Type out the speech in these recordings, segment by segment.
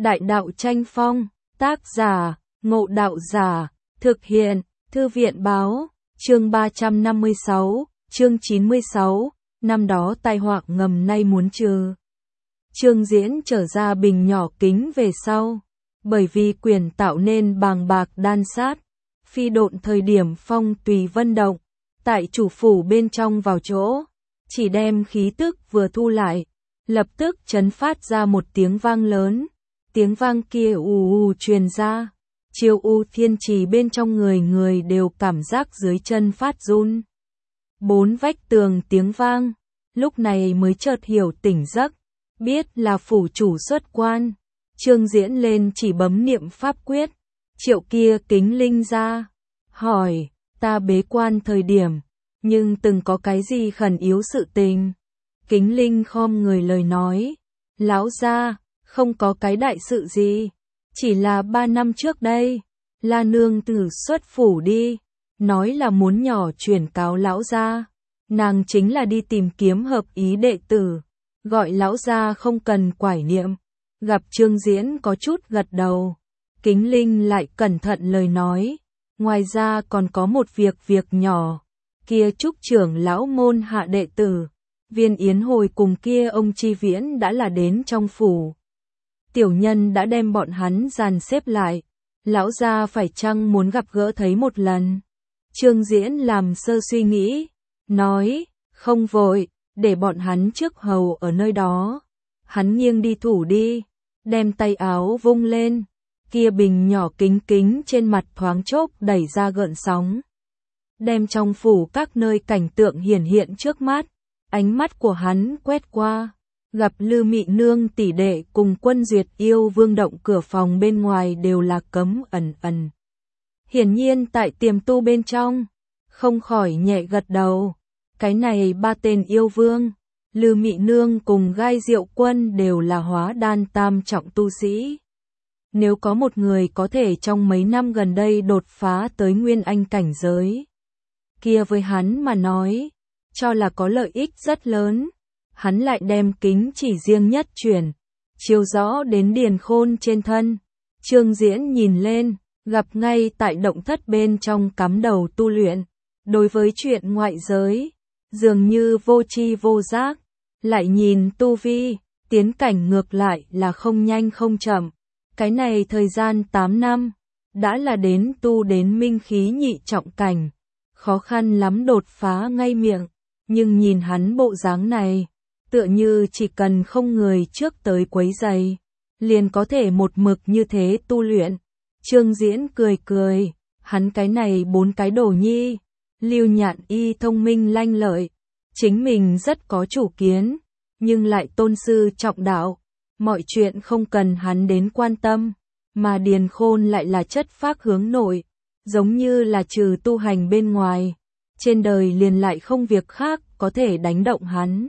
Đại đạo tranh phong, tác giả, Ngộ Đạo Giả, thực hiện, Thư viện báo, chương 356, chương 96, năm đó tai họa ngầm nay muốn trừ. Trương Diễn trở ra bình nhỏ kính về sau, bởi vì quyền tạo nên bàng bạc đan sát, phi độn thời điểm phong tùy vân động, tại chủ phủ bên trong vào chỗ, chỉ đem khí tức vừa thu lại, lập tức chấn phát ra một tiếng vang lớn, tiếng vang kia ù ù truyền ra, chiêu u thiên trì bên trong người đều cảm giác dưới chân phát run. Bốn vách tường tiếng vang, lúc này mới chợt hiểu tỉnh giấc, biết là phủ chủ xuất quan. Trương Diễn lên chỉ bấm niệm pháp quyết, triệu kia kính linh ra, hỏi, ta bế quan thời điểm, nhưng từng có cái gì khẩn yếu sự tình. Kính linh khom người lời nói, lão gia, không có cái đại sự gì, chỉ là 3 năm trước đây, La nương tử xuất phủ đi, nói là muốn nhỏ chuyển cáo lão gia, nàng chính là đi tìm kiếm hợp ý đệ tử, gọi lão gia không cần quải niệm. Gặp Trương Diễn có chút gật đầu, Kính Linh lại cẩn thận lời nói, ngoài ra còn có một việc nhỏ, kia Trúc trưởng lão môn hạ đệ tử, Viên Yến hồi cùng kia ông Chi Viễn đã là đến trong phủ. Tiểu nhân đã đem bọn hắn dàn xếp lại, lão gia phải chăng muốn gặp gỡ thấy một lần. Trương Diễn làm sơ suy nghĩ, nói, không vội, để bọn hắn trước hầu ở nơi đó. Hắn nghiêng đi thủ đi, đem tay áo vung lên, kia bình nhỏ kính trên mặt thoáng chốc đẩy ra gợn sóng. Đem trong phủ các nơi cảnh tượng hiển hiện trước mắt, ánh mắt của hắn quét qua, gặp Lư Mị Nương tỷ đệ cùng Quân Duyệt Yêu Vương động cửa phòng bên ngoài đều là cấm ẩn. Hiển nhiên tại tiềm tu bên trong, không khỏi nhẹ gật đầu, cái này 3 tên yêu vương, Lư Mị Nương cùng Gai Diệu Quân đều là hóa đan tam trọng tu sĩ. Nếu có một người có thể trong mấy năm gần đây đột phá tới nguyên anh cảnh giới, kia với hắn mà nói, cho là có lợi ích rất lớn. Hắn lại đem kính chỉ riêng nhất chuyển, chiếu rõ đến Điền Khôn trên thân. Trương Diễn nhìn lên, gặp ngay tại động thất bên trong cắm đầu tu luyện. Đối với chuyện ngoại giới, dường như vô tri vô giác, lại nhìn tu vi, tiến cảnh ngược lại là không nhanh không chậm. Cái này thời gian 8 năm, đã là đến tu đến minh khí nhị trọng cảnh, khó khăn lắm đột phá ngay miệng, nhưng nhìn hắn bộ dáng này, tựa như chỉ cần không người trước tới quấy rầy, liền có thể một mực như thế tu luyện. Trương Diễn cười, hắn cái này 4 cái đồ nhi, Lưu Nhạn Y thông minh lanh lợi, chính mình rất có chủ kiến, nhưng lại tôn sư trọng đạo, mọi chuyện không cần hắn đến quan tâm, mà Điền Khôn lại là chất phác hướng nội, giống như là trừ tu hành bên ngoài, trên đời liền lại không việc khác có thể đánh động hắn.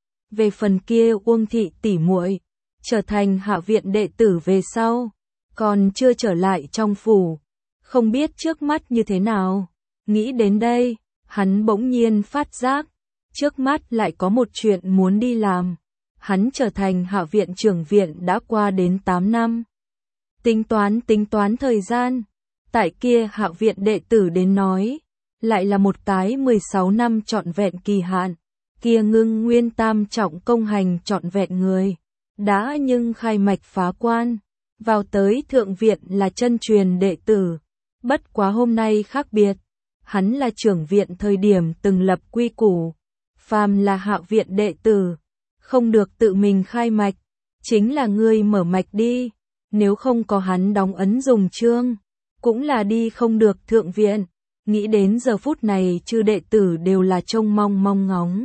Về phần kia Uông thị tỷ muội, trở thành hạ viện đệ tử về sau, còn chưa trở lại trong phủ, không biết trước mắt như thế nào. Nghĩ đến đây, hắn bỗng nhiên phát giác, trước mắt lại có một chuyện muốn đi làm. Hắn trở thành hạ viện trưởng viện đã qua đến 8 năm. Tính toán thời gian, tại kia hạ viện đệ tử đến nói, lại là một cái 16 năm trọn vẹn kỳ hạn. Kia Ngưng Nguyên tam trọng công hành trọn vẹn người, đã nhưng khai mạch phá quan, vào tới thượng viện là chân truyền đệ tử. Bất quá hôm nay khác biệt, hắn là trưởng viện thời điểm từng lập quy củ, phàm là hạ viện đệ tử, không được tự mình khai mạch, chính là ngươi mở mạch đi, nếu không có hắn đóng ấn dùng chương, cũng là đi không được thượng viện. Nghĩ đến giờ phút này chư đệ tử đều là trông mong ngóng,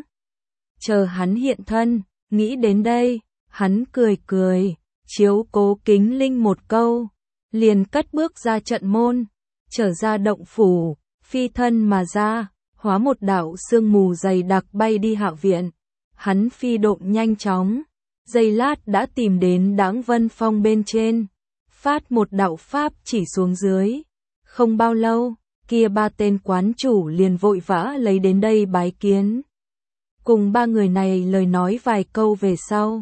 chờ hắn hiện thân. Nghĩ đến đây, hắn cười, chiếu cố Kính Linh một câu, liền cất bước ra trận môn, trở ra động phủ, phi thân mà ra, hóa một đạo sương mù dày đặc bay đi hạ viện. Hắn phi độn nhanh chóng, giây lát đã tìm đến Đãng Vân Phong bên trên, phát một đạo pháp chỉ xuống dưới. Không bao lâu, kia 3 tên quán chủ liền vội vã lấy đến đây bái kiến. Cùng 3 người này lời nói vài câu về sau,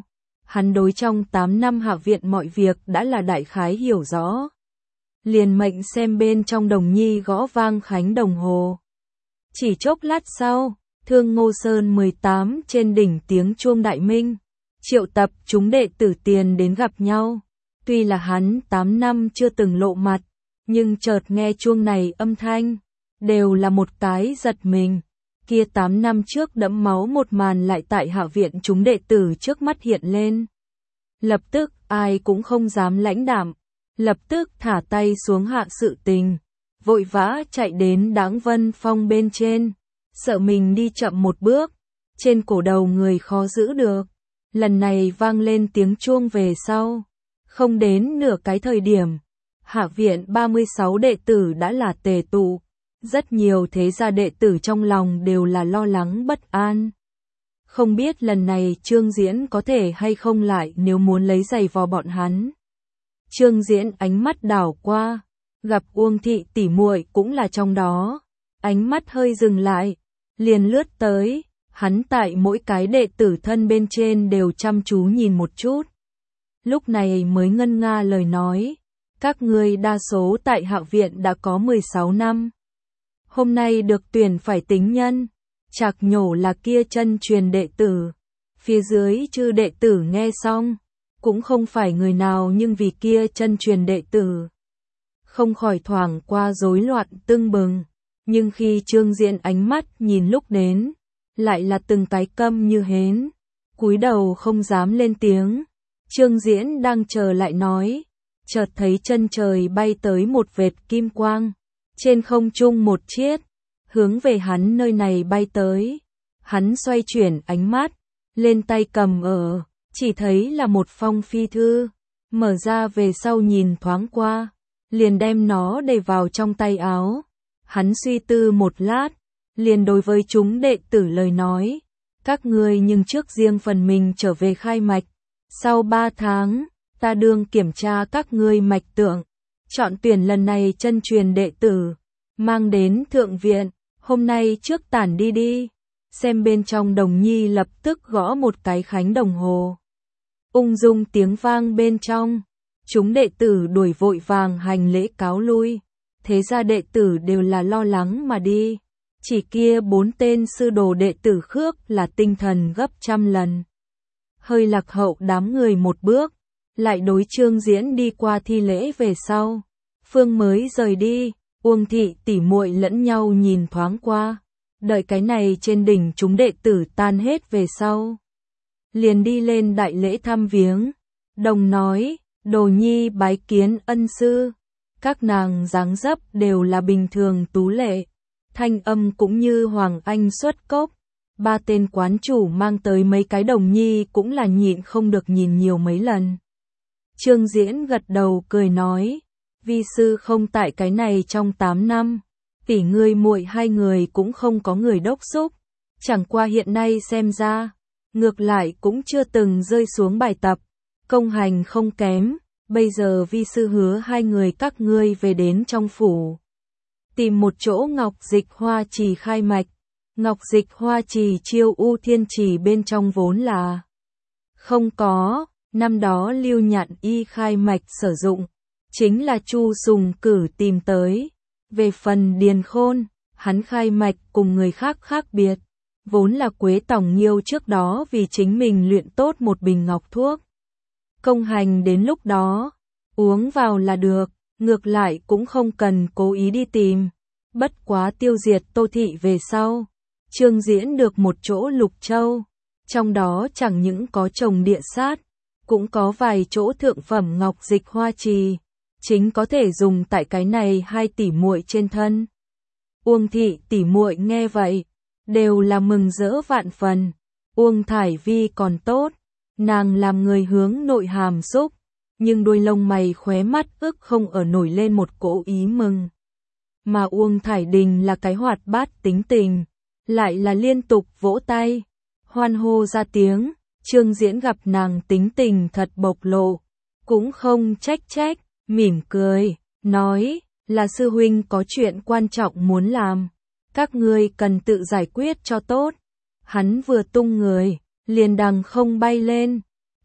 hắn đối trong 8 năm Hạ viện mọi việc đã là đại khái hiểu rõ. Liền mệnh xem bên trong Đồng Nhi gõ vang khánh đồng hồ. Chỉ chốc lát sau, Thương Ngô Sơn 18 trên đỉnh tiếng chuông đại minh, triệu tập chúng đệ tử tiền đến gặp nhau. Tuy là hắn 8 năm chưa từng lộ mặt, nhưng chợt nghe chuông này âm thanh, đều là một cái giật mình. Kia 8 năm trước đẫm máu một màn lại tại Hạ viện chúng đệ tử trước mắt hiện lên. Lập tức ai cũng không dám lãnh đạm, lập tức thả tay xuống hạ sự tình, vội vã chạy đến Đãng Vân Phong bên trên, sợ mình đi chậm một bước, trên cổ đầu người khó giữ được. Lần này vang lên tiếng chuông về sau, không đến nửa cái thời điểm, Hạ viện 36 đệ tử đã là tề tụ, rất nhiều thế gia đệ tử trong lòng đều là lo lắng bất an. Không biết lần này Trương Diễn có thể hay không lại nếu muốn lấy giày vò bọn hắn. Trương Diễn ánh mắt đảo qua, gặp Uông thị tỷ muội cũng là trong đó, ánh mắt hơi dừng lại, liền lướt tới, hắn tại mỗi cái đệ tử thân bên trên đều chăm chú nhìn một chút. Lúc này mới ngân nga lời nói, các ngươi đa số tại Hạ viện đã có 16 năm. Hôm nay được tuyển phải tính nhân, Trạc Nhổ là kia chân truyền đệ tử. Phía dưới chư đệ tử nghe xong, cũng không phải người nào nhưng vì kia chân truyền đệ tử. Không khỏi thoảng qua rối loạn tưng bừng, nhưng khi Trương Diễn ánh mắt nhìn lúc đến, lại là từng cái câm như hến, cúi đầu không dám lên tiếng. Trương Diễn đang chờ lại nói, chợt thấy chân trời bay tới một vệt kim quang, trên không trung một chiết, hướng về hắn nơi này bay tới. Hắn xoay chuyển ánh mắt, lên tay cầm ở, chỉ thấy là một phong phi thư, mở ra về sau nhìn thoáng qua, liền đem nó để vào trong tay áo. Hắn suy tư một lát, liền đối với chúng đệ tử lời nói, các ngươi nhưng trước riêng phần mình trở về khai mạch, sau 3 tháng, ta đương kiểm tra các ngươi mạch tượng, chọn tuyển lần này chân truyền đệ tử, mang đến thượng viện, hôm nay trước tản đi đi. Xem bên trong Đồng Nhi lập tức gõ một cái khánh đồng hồ. Ung dung tiếng vang bên trong, chúng đệ tử đuổi vội vàng hành lễ cáo lui. Thế ra đệ tử đều là lo lắng mà đi. Chỉ kia 4 tên sư đồ đệ tử khước là tinh thần gấp trăm lần. Hơi lạc hậu đám người một bước, lại đối Trương Diễn đi qua thi lễ về sau. Phương mới rời đi, Uông thị tỷ muội lẫn nhau nhìn thoáng qua. Đợi cái này trên đỉnh chúng đệ tử tan hết về sau, liền đi lên đại lễ thăm viếng. Đồng nói, Đồ Nhi bái kiến ân sư. Các nàng dáng dấp đều là bình thường tú lệ, thanh âm cũng như Hoàng Anh xuất cốc. 3 tên quán chủ mang tới mấy cái Đồng Nhi cũng là nhịn không được nhìn nhiều mấy lần. Trương Diễn gật đầu cười nói, vi sư không tại cái này trong 8 năm. Tỷ ngươi muội hai người cũng không có người đốc xúc, chẳng qua hiện nay xem ra, ngược lại cũng chưa từng rơi xuống bài tập, công hành không kém, bây giờ vi sư hứa hai người các ngươi về đến trong phủ. Tìm một chỗ Ngọc Dịch Hoa Trì khai mạch, Ngọc Dịch Hoa Trì Chiêu U Thiên Trì bên trong vốn là không có, năm đó Lưu Nhạn Y khai mạch sử dụng, chính là Chu Sùng cử tìm tới. Về phần Điền Khôn, hắn khai mạch cùng người khác khác biệt, vốn là Quế Tòng Nghiêu trước đó vì chính mình luyện tốt một bình ngọc thuốc. Công hành đến lúc đó, uống vào là được, ngược lại cũng không cần cố ý đi tìm. Bất quá tiêu diệt Tô Thị về sau, Trương Diễn được một chỗ Lục Châu, trong đó chẳng những có trồng địa sát, cũng có vài chỗ thượng phẩm Ngọc Dịch Hoa Trì. Chính có thể dùng tại cái này 2 tỷ muội trên thân. Uông thị tỷ muội nghe vậy, đều là mừng rỡ vạn phần. Uông Thải Vi còn tốt, nàng làm người hướng nội hàm xúc, nhưng đôi lông mày khóe mắt ức không ở nổi lên một cỗ ý mừng. Mà Uông Thải Đình là cái hoạt bát tính tình, lại là liên tục vỗ tay, hoan hô ra tiếng. Trương Diễn gặp nàng tính tình thật bộc lộ, cũng không trách, mỉm cười, nói, là sư huynh có chuyện quan trọng muốn làm, các ngươi cần tự giải quyết cho tốt. Hắn vừa tung người, liền đằng không bay lên,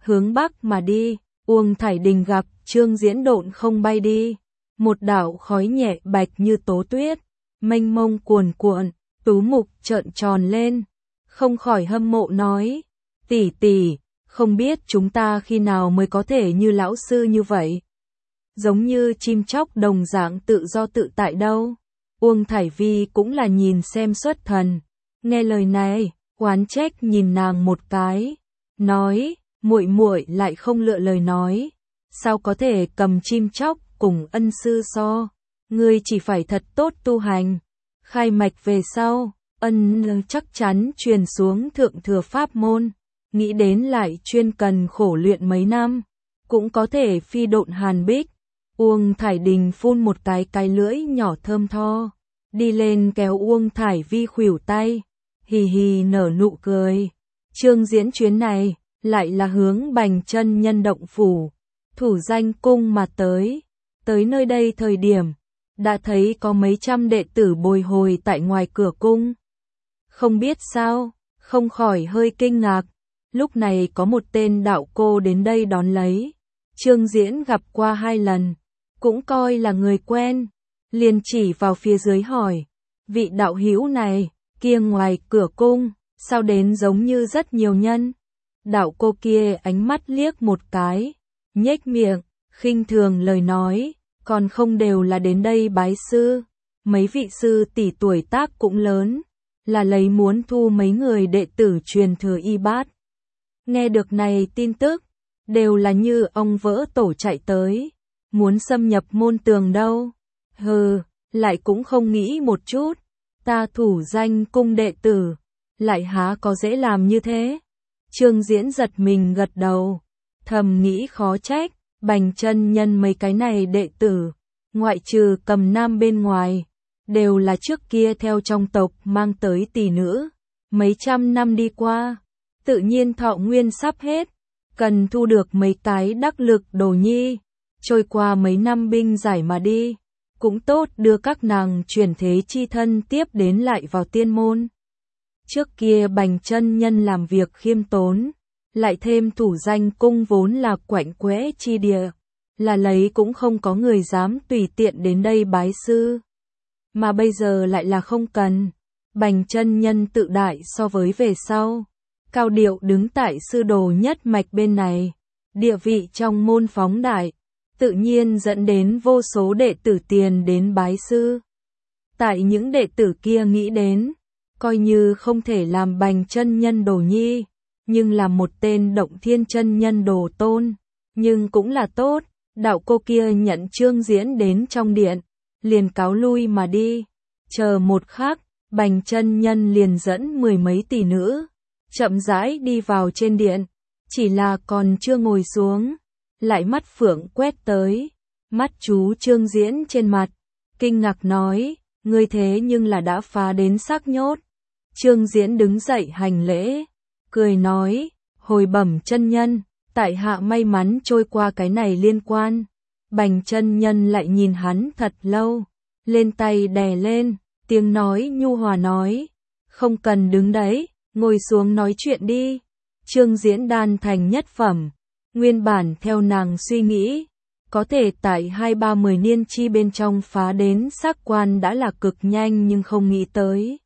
hướng bắc mà đi. Uông Thải Đình gặp Trương Diễn độn không bay đi, một đạo khói nhẹ bạch như tố tuyết, mênh mông cuồn cuộn. Tú Mục trợn tròn lên, không khỏi hâm mộ nói, tỷ tỷ, không biết chúng ta khi nào mới có thể như lão sư như vậy. Giống như chim chóc đồng dạng tự do tự tại đâu. Uông Thải Vi cũng là nhìn xem xuất thần, nghe lời này, oán trách nhìn nàng một cái, nói, muội muội lại không lựa lời nói, sao có thể cầm chim chóc cùng ân sư so, ngươi chỉ phải thật tốt tu hành, khai mạch về sau, ân chắc chắn truyền xuống thượng thừa pháp môn, nghĩ đến lại chuyên cần khổ luyện mấy năm, cũng có thể phi độn hàn bích. Uông Thải Đình phun một cái lưỡi nhỏ thơm tho, đi lên kéo Uông Thải Vi khuỷu tay, hì hì nở nụ cười. Trương Diễn chuyến này lại là hướng Bành Chân Nhân động phủ, Thủ Danh cung mà tới. Tới nơi đây thời điểm, đã thấy có mấy trăm đệ tử bồi hồi tại ngoài cửa cung. Không biết sao, không khỏi hơi kinh ngạc, lúc này có một tên đạo cô đến đây đón lấy. Trương Diễn gặp qua 2 lần, cũng coi là người quen, liền chỉ vào phía dưới hỏi, vị đạo hữu này, kia ngoài cửa cung, sao đến giống như rất nhiều nhân. Đạo cô kia ánh mắt liếc một cái, nhếch miệng, khinh thường lời nói, còn không đều là đến đây bái sư, mấy vị sư tỷ tuổi tác cũng lớn, là lấy muốn thu mấy người đệ tử truyền thừa y bát. Nghe được này tin tức, đều là như ong vỡ tổ chạy tới, muốn xâm nhập môn tường đâu. Hừ, lại cũng không nghĩ một chút, ta Thủ Danh cung đệ tử, lại há có dễ làm như thế. Trương Diễn giật mình gật đầu, thầm nghĩ khó trách, Bành Chân Nhân mấy cái này đệ tử, ngoại trừ Cầm Nam bên ngoài, đều là trước kia theo trong tộc mang tới tỷ nữ, mấy trăm năm đi qua, tự nhiên thọ nguyên sắp hết, cần thu được mấy cái đắc lực đồ nhi, trôi qua mấy năm binh giải mà đi, cũng tốt đưa các nàng chuyển thế chi thân tiếp đến lại vào tiên môn. Trước kia Bành Chân Nhân làm việc khiêm tốn, lại thêm Thủ Danh cung vốn là quạnh quẽ chi địa, là lấy cũng không có người dám tùy tiện đến đây bái sư. Mà bây giờ lại là không cần, Bành Chân Nhân tự đại so với về sau, cao điệu đứng tại sư đồ nhất mạch bên này, địa vị trong môn phóng đại, tự nhiên dẫn đến vô số đệ tử tiền đến bái sư. Tại những đệ tử kia nghĩ đến, coi như không thể làm Bành Chân Nhân đồ nhi, nhưng là một tên Động Thiên Chân Nhân đồ tôn, nhưng cũng là tốt. Đạo cô kia nhận Trương Diễn đến trong điện, liền cáo lui mà đi. Chờ một khắc, Bành Chân Nhân liền dẫn 10 mấy tỷ nữ, chậm rãi đi vào trên điện, chỉ là còn chưa ngồi xuống, lại mắt phượng quét tới, mắt chú Trương Diễn trên mặt, kinh ngạc nói, ngươi thế nhưng là đã phá đến xác nhốt. Trương Diễn đứng dậy hành lễ, cười nói, hồi bẩm chân nhân, tại hạ may mắn trôi qua cái này liên quan. Bành Chân Nhân lại nhìn hắn thật lâu, lên tay đè lên, tiếng nói nhu hòa nói, không cần đứng đấy, ngồi xuống nói chuyện đi. Trương Diễn đan thành nhất phẩm, nguyên bản theo nàng suy nghĩ, có thể tại 2-30 niên chi bên trong phá đến xác quan đã là cực nhanh, nhưng không nghĩ tới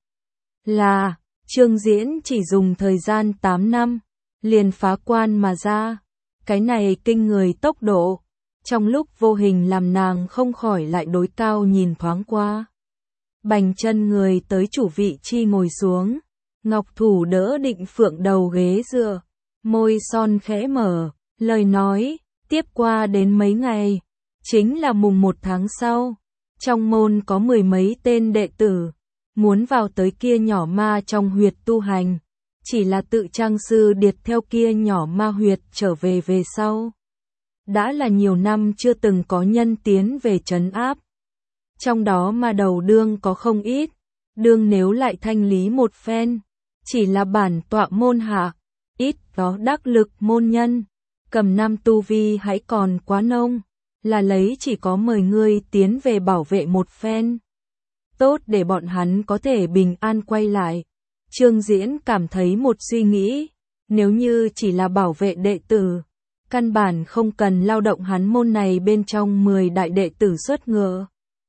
là Trương Diễn chỉ dùng thời gian 8 năm, liền phá quan mà ra. Cái này kinh người tốc độ, trong lúc vô hình làm nàng không khỏi lại đối cao nhìn thoáng qua. Bành Chân người tới chủ vị chi ngồi xuống, ngọc thủ đỡ Định Phượng đầu ghế dựa, môi son khẽ mở, lời nói, tiếp qua đến mấy ngày, chính là mùng 1 tháng sau, trong môn có 10 mấy tên đệ tử, muốn vào tới kia nhỏ ma trong huyệt tu hành. Chỉ là tự trang sư điệt theo kia nhỏ ma huyệt trở về sau. Đã là nhiều năm chưa từng có nhân tiến về trấn áp. Trong đó ma đầu đương có không ít, đương nếu lại thanh lý một phen, chỉ là bản tọa môn hạ, ít có đắc lực môn nhân, Cầm Nam tu vi hãy còn quá nông, là lấy chỉ có mời ngươi tiến về bảo vệ một phen. Tốt để bọn hắn có thể bình an quay lại. Trương Diễn cảm thấy một suy nghĩ, nếu như chỉ là bảo vệ đệ tử, Căn bản không cần lao động hắn môn này bên trong 10 đại đệ tử xuất ngựa.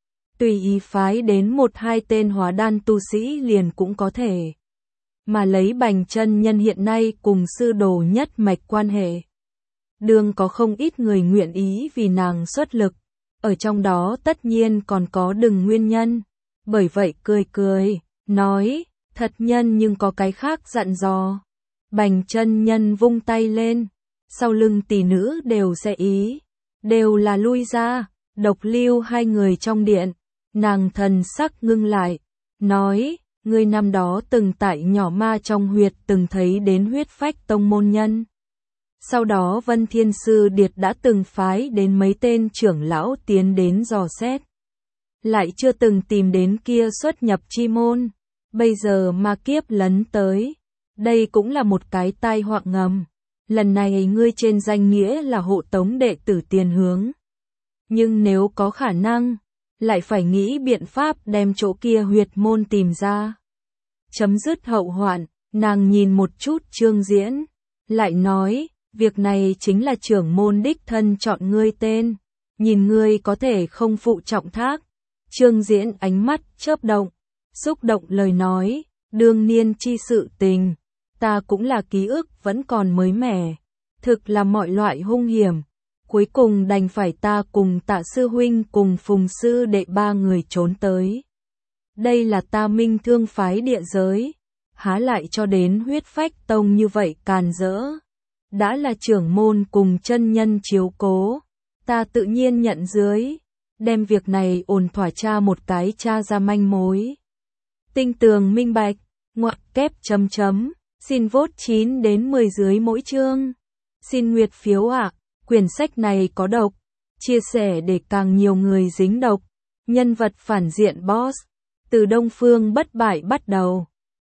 Tùy ý phái đến 1-2 tên hóa đan tu sĩ liền cũng có thể. Mà lấy Bành chân nhân hiện nay cùng sư đồ nhất mạch quan hệ. Đương có không ít người nguyện ý vì nàng xuất lực. Ở trong đó tất nhiên còn có đừng nguyên nhân. Bởi vậy cười, nói, thật nhân nhưng có cái khác dặn dò. Bành chân nhân vung tay lên. Sau lưng tỷ nữ đều sẽ ý. Đều là lui ra, độc lưu hai người trong điện. Nàng thần sắc ngưng lại. Nói, ngươi năm đó từng tại nhỏ ma trong huyệt từng thấy đến huyết phách tông môn nhân. Sau đó Vân Thiên Sư Điệt đã từng phái đến mấy tên trưởng lão tiến đến dò xét. Lại chưa từng tìm đến kia xuất nhập chi môn. Bây giờ ma kiếp lấn tới. Đây cũng là một cái tai họa ngầm. Lần này ngươi trên danh nghĩa là hộ tống đệ tử tiền hướng. Nhưng nếu có khả năng, lại phải nghĩ biện pháp đem chỗ kia huyệt môn tìm ra. Chấm dứt hậu hoạn, nàng nhìn một chút Trương Diễn. Lại nói, việc này chính là trưởng môn đích thân chọn ngươi tên. Nhìn ngươi có thể không phụ trọng thác. Trương Diễn ánh mắt chớp động, xúc động lời nói, đương niên chi sự tình. Ta cũng là ký ức vẫn còn mới mẻ. Thực là mọi loại hung hiểm. Cuối cùng đành phải ta cùng Tạ sư huynh cùng Phùng sư đệ 3 người trốn tới. Đây là ta minh thương phái địa giới. Há lại cho đến huyết phách tông như vậy càn rỡ. Đã là trưởng môn cùng chân nhân chiếu cố. Ta tự nhiên nhận dưới. Đem việc này ổn thỏa tra một cái tra ra manh mối. Tinh tường minh bạch. Ngoặc kép chấm chấm. Xin vote 9 đến 10 dưới mỗi chương. Xin nguyệt phiếu ạ. Quyển sách này có độc. Chia sẻ để càng nhiều người dính độc. Nhân vật phản diện boss. Từ Đông Phương bất bại bắt đầu.